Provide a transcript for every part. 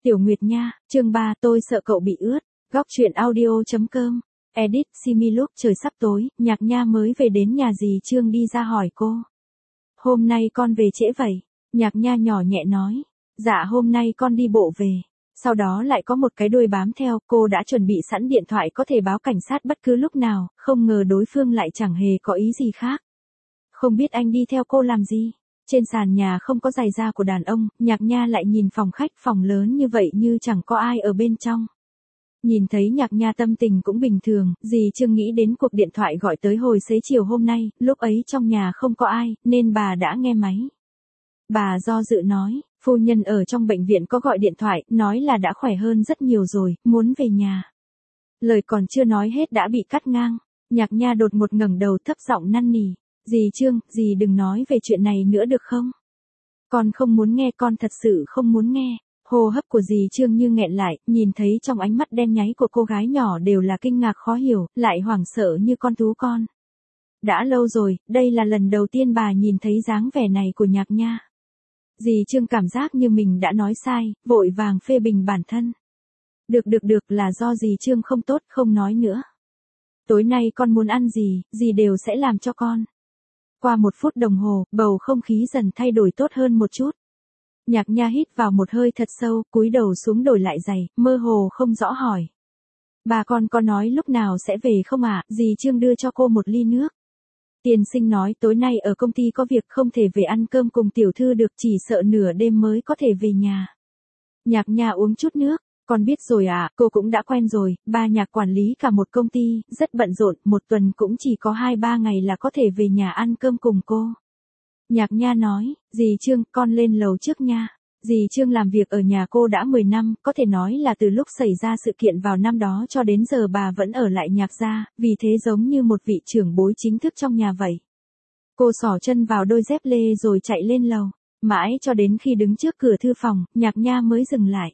Tiểu Nguyệt nha, chương 3, tôi sợ cậu bị ướt. Góc truyện audio.com. Edit, Simi lúc trời sắp tối, Nhạc Nha mới về đến nhà dì Trương đi ra hỏi cô. Hôm nay con về trễ vậy? Nhạc Nha nhỏ nhẹ nói. Dạ hôm nay con đi bộ về. Sau đó lại có một cái đuôi bám theo, cô đã chuẩn bị sẵn điện thoại có thể báo cảnh sát bất cứ lúc nào, không ngờ đối phương lại chẳng hề có ý gì khác. Không biết anh đi theo cô làm gì? Trên sàn nhà không có giày da của đàn ông, Nhạc Nha lại nhìn phòng khách phòng lớn như vậy như chẳng có ai ở bên trong. Nhìn thấy Nhạc Nha tâm tình cũng bình thường, dì Trương nghĩ đến cuộc điện thoại gọi tới hồi xế chiều hôm nay, lúc ấy trong nhà không có ai, nên bà đã nghe máy. Bà do dự nói, phu nhân ở trong bệnh viện có gọi điện thoại, nói là đã khỏe hơn rất nhiều rồi, muốn về nhà. Lời còn chưa nói hết đã bị cắt ngang. Nhạc Nha đột ngột ngẩng đầu thấp giọng năn nỉ. Dì Trương, dì đừng nói về chuyện này nữa được không? Con không muốn nghe, con thật sự không muốn nghe. Hô hấp của dì Trương như nghẹn lại, nhìn thấy trong ánh mắt đen nháy của cô gái nhỏ đều là kinh ngạc khó hiểu, lại hoảng sợ như con thú con. Đã lâu rồi, đây là lần đầu tiên bà nhìn thấy dáng vẻ này của Nhạc Nha. Dì Trương cảm giác như mình đã nói sai, vội vàng phê bình bản thân. Được là do dì Trương không tốt, không nói nữa. Tối nay con muốn ăn gì, dì đều sẽ làm cho con. Qua 1 phút đồng hồ, bầu không khí dần thay đổi tốt hơn một chút. Nhạc Nha hít vào một hơi thật sâu, cúi đầu xuống đổi lại giày, mơ hồ không rõ hỏi. Bà con có nói lúc nào sẽ về không ạ? Dì Trương đưa cho cô một ly nước. Tiên sinh nói tối nay ở công ty có việc không thể về ăn cơm cùng tiểu thư được, chỉ sợ nửa đêm mới có thể về nhà. Nhạc Nha uống chút nước. Con biết rồi ạ, cô cũng đã quen rồi, ba Nhạc quản lý cả một công ty, rất bận rộn, một tuần cũng chỉ có 2-3 ngày là có thể về nhà ăn cơm cùng cô. Nhạc Nha nói, dì Trương, con lên lầu trước nha. Dì Trương làm việc ở nhà cô đã 10 năm, có thể nói là từ lúc xảy ra sự kiện vào năm đó cho đến giờ bà vẫn ở lại Nhạc gia, vì thế giống như một vị trưởng bối chính thức trong nhà vậy. Cô xỏ chân vào đôi dép lê rồi chạy lên lầu, mãi cho đến khi đứng trước cửa thư phòng, Nhạc Nha mới dừng lại.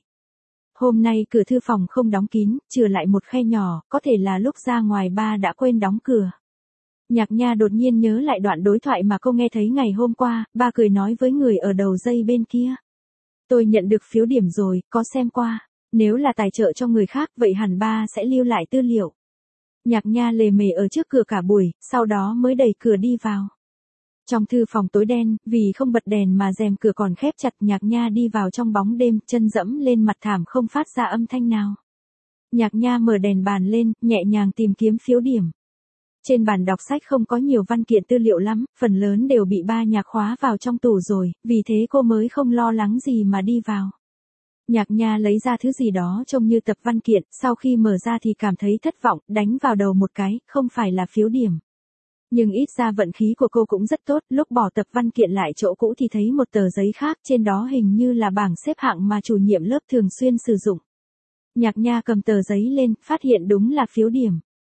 Hôm nay cửa thư phòng không đóng kín, trừ lại một khe nhỏ, có thể là lúc ra ngoài ba đã quên đóng cửa. Nhạc Nha đột nhiên nhớ lại đoạn đối thoại mà cô nghe thấy ngày hôm qua, ba cười nói với người ở đầu dây bên kia. Tôi nhận được phiếu điểm rồi, có xem qua. Nếu là tài trợ cho người khác vậy hẳn ba sẽ lưu lại tư liệu. Nhạc Nha lề mề ở trước cửa cả buổi, sau đó mới đẩy cửa đi vào. Trong thư phòng tối đen, vì không bật đèn mà rèm cửa còn khép chặt, Nhạc Nha đi vào trong bóng đêm, chân dẫm lên mặt thảm không phát ra âm thanh nào. Nhạc Nha mở đèn bàn lên, nhẹ nhàng tìm kiếm phiếu điểm. Trên bàn đọc sách không có nhiều văn kiện tư liệu lắm, phần lớn đều bị ba Nhạc khóa vào trong tủ rồi, vì thế cô mới không lo lắng gì mà đi vào. Nhạc Nha lấy ra thứ gì đó trông như tập văn kiện, sau khi mở ra thì cảm thấy thất vọng, đánh vào đầu một cái, không phải là phiếu điểm. Nhưng ít ra vận khí của cô cũng rất tốt, lúc bỏ tập văn kiện lại chỗ cũ thì thấy một tờ giấy khác, trên đó hình như là bảng xếp hạng mà chủ nhiệm lớp thường xuyên sử dụng. Nhạc Nha cầm tờ giấy lên, phát hiện đúng là phiếu điểm.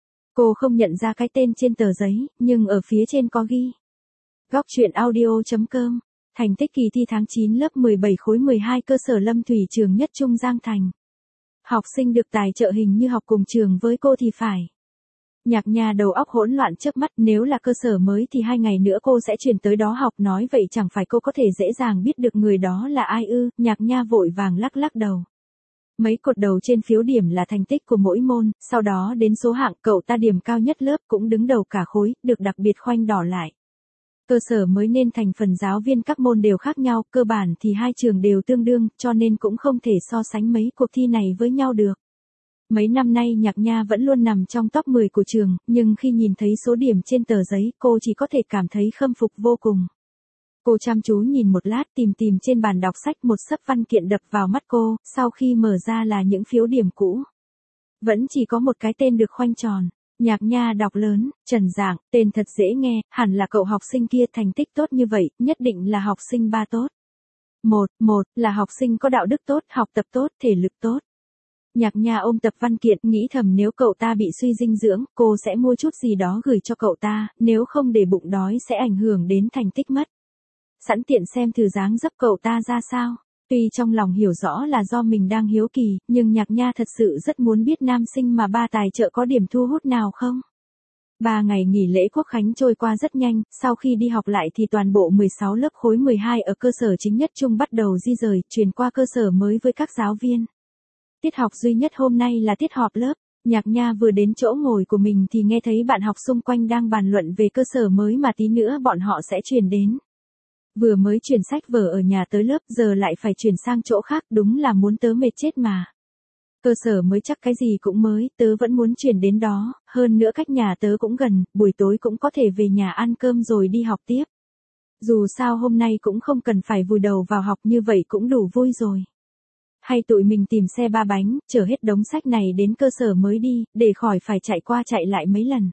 Cô không nhận ra cái tên trên tờ giấy, nhưng ở phía trên có ghi. Góc truyện audio.com. Thành tích kỳ thi tháng 9 lớp 17 khối 12 cơ sở Lâm Thủy trường Nhất Trung Giang Thành. Học sinh được tài trợ hình như học cùng trường với cô thì phải. Nhạc Nha đầu óc hỗn loạn trước mắt, nếu là cơ sở mới thì 2 ngày nữa cô sẽ chuyển tới đó học, nói vậy chẳng phải cô có thể dễ dàng biết được người đó là ai ư? Nhạc Nha vội vàng lắc lắc đầu. Mấy cột đầu trên phiếu điểm là thành tích của mỗi môn, sau đó đến số hạng, cậu ta điểm cao nhất lớp cũng đứng đầu cả khối, được đặc biệt khoanh đỏ lại. Cơ sở mới nên thành phần giáo viên các môn đều khác nhau, cơ bản thì hai trường đều tương đương, cho nên cũng không thể so sánh mấy cuộc thi này với nhau được. Mấy năm nay Nhạc Nha vẫn luôn nằm trong top 10 của trường, nhưng khi nhìn thấy số điểm trên tờ giấy, cô chỉ có thể cảm thấy khâm phục vô cùng. Cô chăm chú nhìn một lát, tìm trên bàn đọc sách, một xấp văn kiện đập vào mắt cô, sau khi mở ra là những phiếu điểm cũ. Vẫn chỉ có một cái tên được khoanh tròn. Nhạc Nha đọc lớn, Trần Dạng, tên thật dễ nghe, hẳn là cậu học sinh kia, thành tích tốt như vậy, nhất định là học sinh ba tốt. Một là học sinh có đạo đức tốt, học tập tốt, thể lực tốt. Nhạc Nha ôm tập văn kiện, nghĩ thầm nếu cậu ta bị suy dinh dưỡng, cô sẽ mua chút gì đó gửi cho cậu ta, nếu không để bụng đói sẽ ảnh hưởng đến thành tích mất. Sẵn tiện xem thử dáng dấp cậu ta ra sao. Tuy trong lòng hiểu rõ là do mình đang hiếu kỳ, nhưng Nhạc Nha thật sự rất muốn biết nam sinh mà ba tài trợ có điểm thu hút nào không. 3 ngày nghỉ lễ Quốc khánh trôi qua rất nhanh, sau khi đi học lại thì toàn bộ 16 lớp khối 12 ở cơ sở chính nhất trung bắt đầu di rời, chuyển qua cơ sở mới với các giáo viên. Tiết học duy nhất hôm nay là tiết họp lớp. Nhạc Nha vừa đến chỗ ngồi của mình thì nghe thấy bạn học xung quanh đang bàn luận về cơ sở mới mà tí nữa bọn họ sẽ chuyển đến. Vừa mới chuyển sách vở ở nhà tới lớp giờ lại phải chuyển sang chỗ khác, đúng là muốn tớ mệt chết mà. Cơ sở mới chắc cái gì cũng mới, tớ vẫn muốn chuyển đến đó, hơn nữa cách nhà tớ cũng gần, buổi tối cũng có thể về nhà ăn cơm rồi đi học tiếp. Dù sao hôm nay cũng không cần phải vùi đầu vào học, như vậy cũng đủ vui rồi. Hay tụi mình tìm xe 3 bánh, chở hết đống sách này đến cơ sở mới đi, để khỏi phải chạy qua chạy lại mấy lần.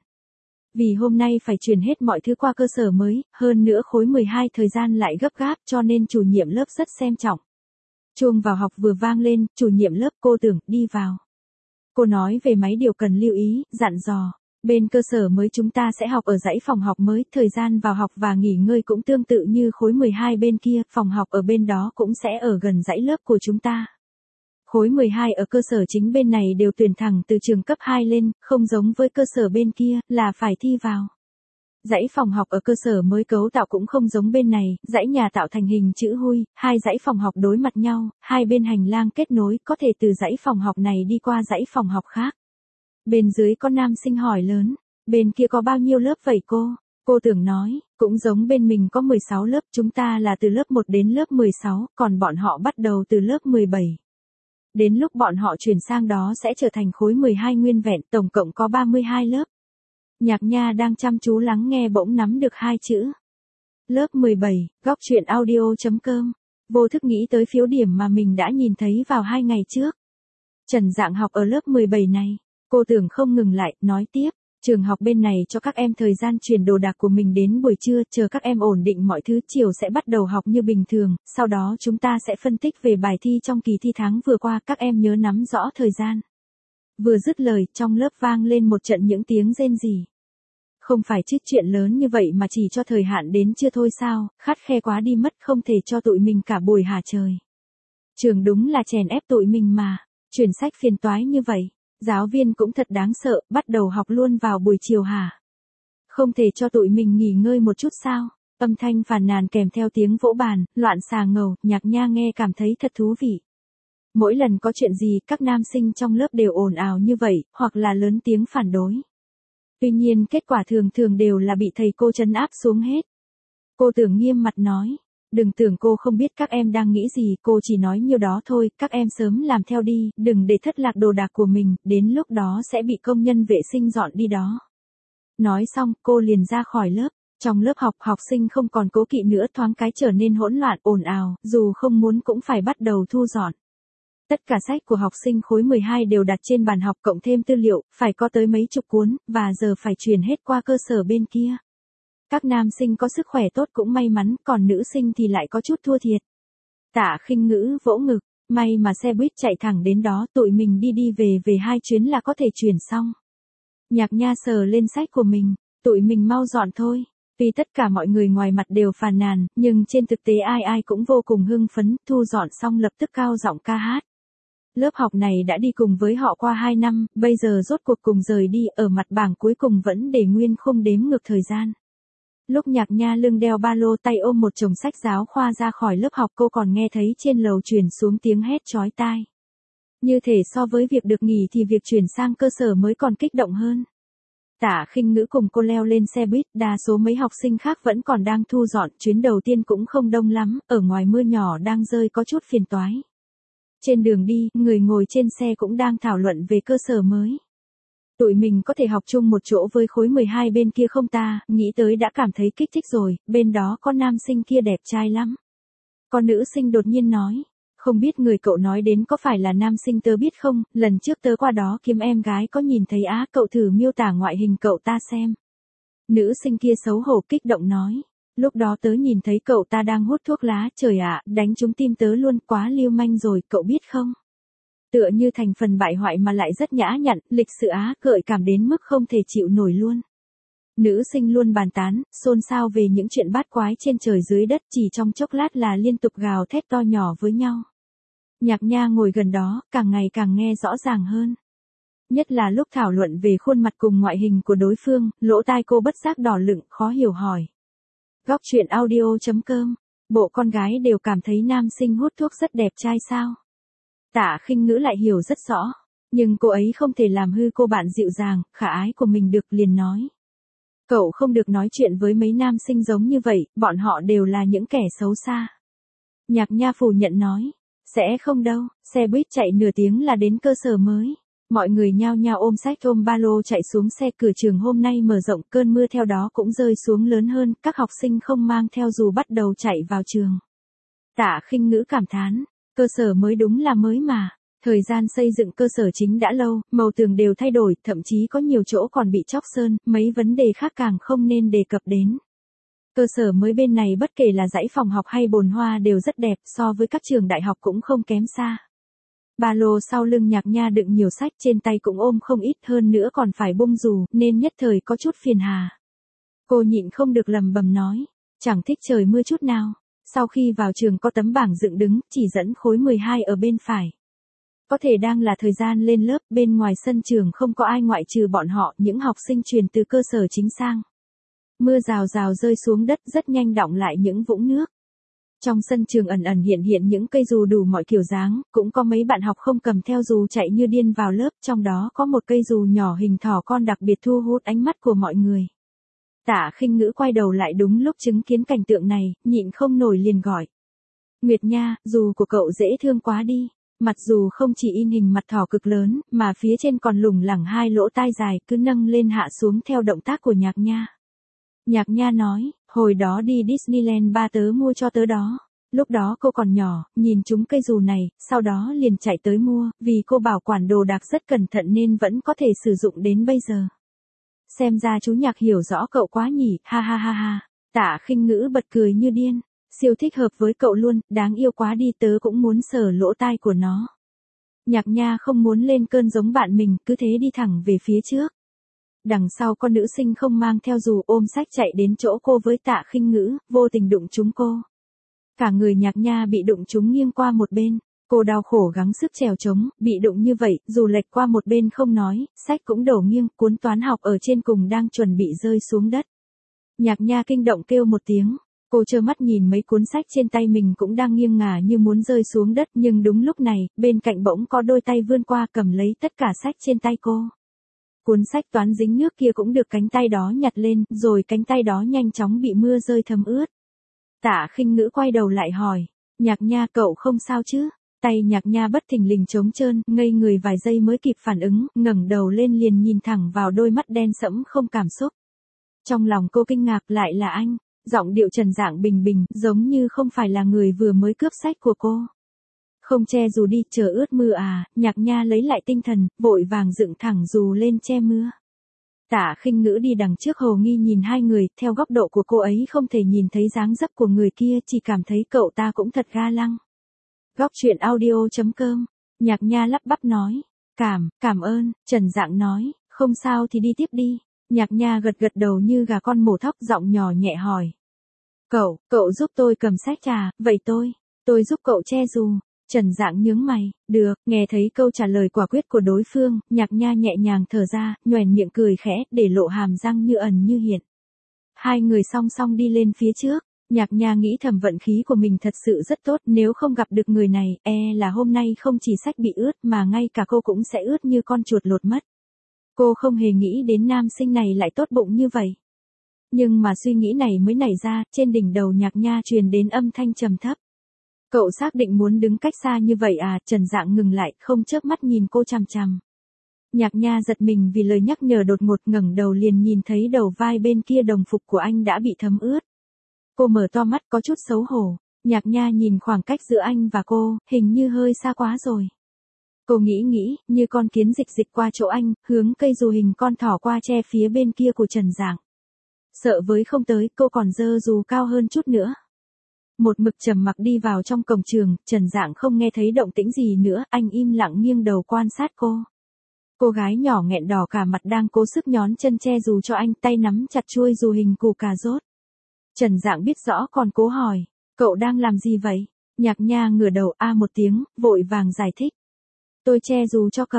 Vì hôm nay phải chuyển hết mọi thứ qua cơ sở mới, hơn nữa khối 12 thời gian lại gấp gáp cho nên chủ nhiệm lớp rất xem trọng. Chuông vào học vừa vang lên, chủ nhiệm lớp cô Tưởng đi vào. Cô nói về mấy điều cần lưu ý, dặn dò. Bên cơ sở mới chúng ta sẽ học ở dãy phòng học mới, thời gian vào học và nghỉ ngơi cũng tương tự như khối 12 bên kia, phòng học ở bên đó cũng sẽ ở gần dãy lớp của chúng ta. Khối 12 ở cơ sở chính bên này đều tuyển thẳng từ trường cấp 2 lên, không giống với cơ sở bên kia, là phải thi vào. Dãy phòng học ở cơ sở mới cấu tạo cũng không giống bên này, dãy nhà tạo thành hình chữ huy, hai dãy phòng học đối mặt nhau, hai bên hành lang kết nối, có thể từ dãy phòng học này đi qua dãy phòng học khác. Bên dưới có nam sinh hỏi lớn, bên kia có bao nhiêu lớp vậy cô? Cô Tưởng nói, cũng giống bên mình có 16 lớp, chúng ta là từ lớp 1 đến lớp 16, còn bọn họ bắt đầu từ lớp 17. Đến lúc bọn họ chuyển sang đó sẽ trở thành khối 12 nguyên vẹn, tổng cộng có 32 lớp. Nhạc Nha đang chăm chú lắng nghe bỗng nắm được hai chữ. Lớp 17, góc truyện audio.com. Vô thức nghĩ tới phiếu điểm mà mình đã nhìn thấy vào 2 ngày trước. Trần Dạng học ở lớp 17 này. Cô Tưởng không ngừng lại, nói tiếp. Trường học bên này cho các em thời gian chuyển đồ đạc của mình đến buổi trưa, chờ các em ổn định mọi thứ chiều sẽ bắt đầu học như bình thường, sau đó chúng ta sẽ phân tích về bài thi trong kỳ thi tháng vừa qua, các em nhớ nắm rõ thời gian. Vừa dứt lời, trong lớp vang lên một trận những tiếng rên rỉ. Không phải chứ, chuyện lớn như vậy mà chỉ cho thời hạn đến chưa thôi sao, khắt khe quá đi mất, không thể cho tụi mình cả buổi hả trời. Trường đúng là chèn ép tụi mình mà, chuyển sách phiền toái như vậy. Giáo viên cũng thật đáng sợ, bắt đầu học luôn vào buổi chiều hả? Không thể cho tụi mình nghỉ ngơi một chút sao? Âm thanh phàn nàn kèm theo tiếng vỗ bàn, loạn xà ngầu, Nhạc Nha nghe cảm thấy thật thú vị. Mỗi lần có chuyện gì, các nam sinh trong lớp đều ồn ào như vậy, hoặc là lớn tiếng phản đối. Tuy nhiên kết quả thường thường đều là bị thầy cô trấn áp xuống hết. Cô Tưởng nghiêm mặt nói. Đừng tưởng cô không biết các em đang nghĩ gì, cô chỉ nói nhiêu đó thôi, các em sớm làm theo đi, đừng để thất lạc đồ đạc của mình, đến lúc đó sẽ bị công nhân vệ sinh dọn đi đó. Nói xong, cô liền ra khỏi lớp. Trong lớp học, học sinh không còn cố kỵ nữa, thoáng cái trở nên hỗn loạn, ồn ào, dù không muốn cũng phải bắt đầu thu dọn. Tất cả sách của học sinh khối 12 đều đặt trên bàn học, cộng thêm tư liệu, phải có tới mấy chục cuốn, và giờ phải chuyển hết qua cơ sở bên kia. Các nam sinh có sức khỏe tốt cũng may mắn, còn nữ sinh thì lại có chút thua thiệt. Tạ Khinh Ngữ vỗ ngực, may mà xe buýt chạy thẳng đến đó, tụi mình đi đi về 2 chuyến là có thể chuyển xong. Nhạc Nha sờ lên sách của mình, tụi mình mau dọn thôi. Tuy tất cả mọi người ngoài mặt đều phàn nàn, nhưng trên thực tế ai ai cũng vô cùng hưng phấn, thu dọn xong lập tức cao giọng ca hát. Lớp học này đã đi cùng với họ qua 2 năm, bây giờ rốt cuộc cùng rời đi, ở mặt bảng cuối cùng vẫn để nguyên khung đếm ngược thời gian. Lúc Nhạc Nha lưng đeo ba lô, tay ôm một chồng sách giáo khoa ra khỏi lớp học, cô còn nghe thấy trên lầu truyền xuống tiếng hét chói tai. Như thể so với việc được nghỉ thì việc chuyển sang cơ sở mới còn kích động hơn. Tạ Khinh Ngữ cùng cô leo lên xe buýt, đa số mấy học sinh khác vẫn còn đang thu dọn, chuyến đầu tiên cũng không đông lắm, ở ngoài mưa nhỏ đang rơi có chút phiền toái. Trên đường đi, người ngồi trên xe cũng đang thảo luận về cơ sở mới. Tụi mình có thể học chung một chỗ với khối 12 bên kia không ta, nghĩ tới đã cảm thấy kích thích rồi, bên đó có nam sinh kia đẹp trai lắm. Con nữ sinh đột nhiên nói, không biết người cậu nói đến có phải là nam sinh tớ biết không, lần trước tớ qua đó kiếm em gái có nhìn thấy á, cậu thử miêu tả ngoại hình cậu ta xem. Nữ sinh kia xấu hổ kích động nói, lúc đó tớ nhìn thấy cậu ta đang hút thuốc lá, trời ạ, đánh trúng tim tớ luôn, quá lưu manh rồi, cậu biết không? Tựa như thành phần bại hoại mà lại rất nhã nhặn, lịch sự á, gợi cảm đến mức không thể chịu nổi luôn. Nữ sinh luôn bàn tán, xôn xao về những chuyện bát quái trên trời dưới đất, chỉ trong chốc lát là liên tục gào thét to nhỏ với nhau. Nhạc Nha ngồi gần đó, càng ngày càng nghe rõ ràng hơn. Nhất là lúc thảo luận về khuôn mặt cùng ngoại hình của đối phương, lỗ tai cô bất giác đỏ lựng, khó hiểu hỏi. Góc truyện audio.com, bộ con gái đều cảm thấy nam sinh hút thuốc rất đẹp trai sao? Tạ Khinh Ngữ lại hiểu rất rõ, nhưng cô ấy không thể làm hư cô bạn dịu dàng, khả ái của mình được, liền nói. Cậu không được nói chuyện với mấy nam sinh giống như vậy, bọn họ đều là những kẻ xấu xa. Nhạc Nha phủ nhận nói, sẽ không đâu, xe buýt chạy nửa tiếng là đến cơ sở mới. Mọi người nhao nhao ôm sách ôm ba lô chạy xuống xe. Cửa trường hôm nay mở rộng, cơn mưa theo đó cũng rơi xuống lớn hơn, các học sinh không mang theo dù bắt đầu chạy vào trường. Tạ Khinh Ngữ cảm thán, cơ sở mới đúng là mới mà. Thời gian xây dựng cơ sở chính đã lâu, màu tường đều thay đổi, thậm chí có nhiều chỗ còn bị chóc sơn, mấy vấn đề khác càng không nên đề cập đến. Cơ sở mới bên này bất kể là dãy phòng học hay bồn hoa đều rất đẹp, so với các trường đại học cũng không kém xa. Ba lô sau lưng Nhạc Nha đựng nhiều sách, trên tay cũng ôm không ít, hơn nữa còn phải bung dù, nên nhất thời có chút phiền hà. Cô nhịn không được lầm bầm nói, chẳng thích trời mưa chút nào. Sau khi vào trường có tấm bảng dựng đứng, chỉ dẫn khối 12 ở bên phải. Có thể đang là thời gian lên lớp, bên ngoài sân trường không có ai ngoại trừ bọn họ, những học sinh truyền từ cơ sở chính sang. Mưa rào rào rơi xuống đất rất nhanh đọng lại những vũng nước. Trong sân trường ẩn ẩn hiện hiện những cây dù đủ mọi kiểu dáng, cũng có mấy bạn học không cầm theo dù chạy như điên vào lớp, trong đó có một cây dù nhỏ hình thỏ con đặc biệt thu hút ánh mắt của mọi người. Tạ Khinh Ngữ quay đầu lại đúng lúc chứng kiến cảnh tượng này, nhịn không nổi liền gọi. Nguyệt Nha, dù của cậu dễ thương quá đi. Mặt dù không chỉ in hình mặt thỏ cực lớn, mà phía trên còn lủng lẳng hai lỗ tai dài, cứ nâng lên hạ xuống theo động tác của Nhạc Nha. Nhạc Nha nói, hồi đó đi Disneyland ba tớ mua cho tớ đó. Lúc đó cô còn nhỏ, nhìn chúng cây dù này, sau đó liền chạy tới mua, vì cô bảo quản đồ đạc rất cẩn thận nên vẫn có thể sử dụng đến bây giờ. Xem ra chú Nhạc hiểu rõ cậu quá nhỉ, ha ha ha ha. Tạ Khinh Ngữ bật cười như điên. Siêu thích hợp với cậu luôn, đáng yêu quá đi, tớ cũng muốn sờ lỗ tai của nó. Nhạc Nha không muốn lên cơn giống bạn mình, cứ thế đi thẳng về phía trước. Đằng sau con nữ sinh không mang theo dù ôm sách chạy đến chỗ cô với Tạ Khinh Ngữ, vô tình đụng trúng cô. Cả người Nhạc Nha bị đụng trúng nghiêng qua một bên, cô đau khổ gắng sức trèo trống, bị đụng như vậy, dù lệch qua một bên không nói, sách cũng đổ nghiêng, cuốn toán học ở trên cùng đang chuẩn bị rơi xuống đất. Nhạc Nha kinh động kêu một tiếng. Cô trơ mắt nhìn mấy cuốn sách trên tay mình cũng đang nghiêng ngả như muốn rơi xuống đất, nhưng đúng lúc này, bên cạnh bỗng có đôi tay vươn qua cầm lấy tất cả sách trên tay cô. Cuốn sách toán dính nước kia cũng được cánh tay đó nhặt lên, rồi cánh tay đó nhanh chóng bị mưa rơi thấm ướt. Tạ Khinh Ngữ quay đầu lại hỏi, Nhạc Nha cậu không sao chứ? Tay Nhạc Nha bất thình lình trống trơn, ngây người vài giây mới kịp phản ứng, ngẩng đầu lên liền nhìn thẳng vào đôi mắt đen sẫm không cảm xúc. Trong lòng cô kinh ngạc, lại là anh. Giọng điệu Trần Dạng bình bình, giống như không phải là người vừa mới cướp sách của cô. Không che dù đi, chờ ướt mưa à? Nhạc Nha lấy lại tinh thần, vội vàng dựng thẳng dù lên che mưa. Tạ Khinh Ngữ đi đằng trước hồ nghi nhìn hai người, theo góc độ của cô ấy không thể nhìn thấy dáng dấp của người kia, chỉ cảm thấy cậu ta cũng thật ga lăng. Góc truyện audio.com, Nhạc Nha lắp bắp nói, cảm ơn. Trần Dạng nói, không sao thì đi tiếp đi. Nhạc Nha gật gật đầu như gà con mổ thóc, giọng nhỏ nhẹ hỏi. Cậu giúp tôi cầm sách à, vậy tôi giúp cậu che dù. Trần Dạng nhướng mày, được, nghe thấy câu trả lời quả quyết của đối phương, Nhạc Nha nhẹ nhàng thở ra, nhoẻn miệng cười khẽ, để lộ hàm răng như ẩn như hiện. Hai người song song đi lên phía trước, Nhạc Nha nghĩ thầm vận khí của mình thật sự rất tốt, nếu không gặp được người này, là hôm nay không chỉ sách bị ướt mà ngay cả cô cũng sẽ ướt như con chuột lột mất. Cô không hề nghĩ đến nam sinh này lại tốt bụng như vậy. Nhưng mà suy nghĩ này mới nảy ra, trên đỉnh đầu Nhạc Nha truyền đến âm thanh trầm thấp. Cậu xác định muốn đứng cách xa như vậy à? Trần Dạng ngừng lại, không chớp mắt nhìn cô chằm chằm. Nhạc Nha giật mình vì lời nhắc nhở đột ngột, ngẩng đầu liền nhìn thấy đầu vai bên kia đồng phục của anh đã bị thấm ướt. Cô mở to mắt có chút xấu hổ. Nhạc Nha nhìn khoảng cách giữa anh và cô, hình như hơi xa quá rồi. Cô nghĩ, như con kiến dịch qua chỗ anh, hướng cây dù hình con thỏ qua che phía bên kia của Trần Dạng. Sợ với không tới, cô còn giơ dù cao hơn chút nữa. Một mực trầm mặc đi vào trong cổng trường, Trần Dạng không nghe thấy động tĩnh gì nữa, anh im lặng nghiêng đầu quan sát cô. Cô gái nhỏ nghẹn đỏ cả mặt đang cố sức nhón chân che dù cho anh, tay nắm chặt chuôi dù hình củ cà rốt. Trần Dạng biết rõ còn cố hỏi, cậu đang làm gì vậy? Nhạc Nha ngửa đầu a một tiếng, vội vàng giải thích. Tôi che dù cho cậu.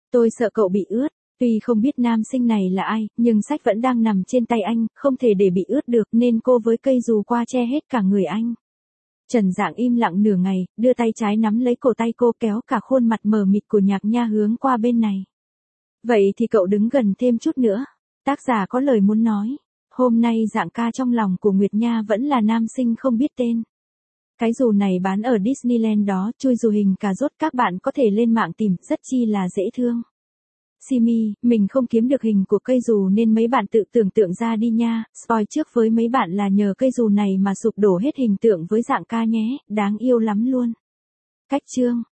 Tôi sợ cậu bị ướt. Tuy không biết nam sinh này là ai, nhưng sách vẫn đang nằm trên tay anh, không thể để bị ướt được nên cô với cây dù qua che hết cả người anh. Trần Dạng im lặng nửa ngày, đưa tay trái nắm lấy cổ tay cô kéo cả khuôn mặt mờ mịt của Nhạc Nha hướng qua bên này. Vậy thì cậu đứng gần thêm chút nữa. Tác giả có lời muốn nói. Hôm nay Dạng ca trong lòng của Nguyệt Nha vẫn là nam sinh không biết tên. Cái dù này bán ở Disneyland đó, chui dù hình cà rốt các bạn có thể lên mạng tìm, rất chi là dễ thương. Simi, mình không kiếm được hình của cây dù nên mấy bạn tự tưởng tượng ra đi nha, spoil trước với mấy bạn là nhờ cây dù này mà sụp đổ hết hình tượng với Dạng ca nhé, đáng yêu lắm luôn. Cách chương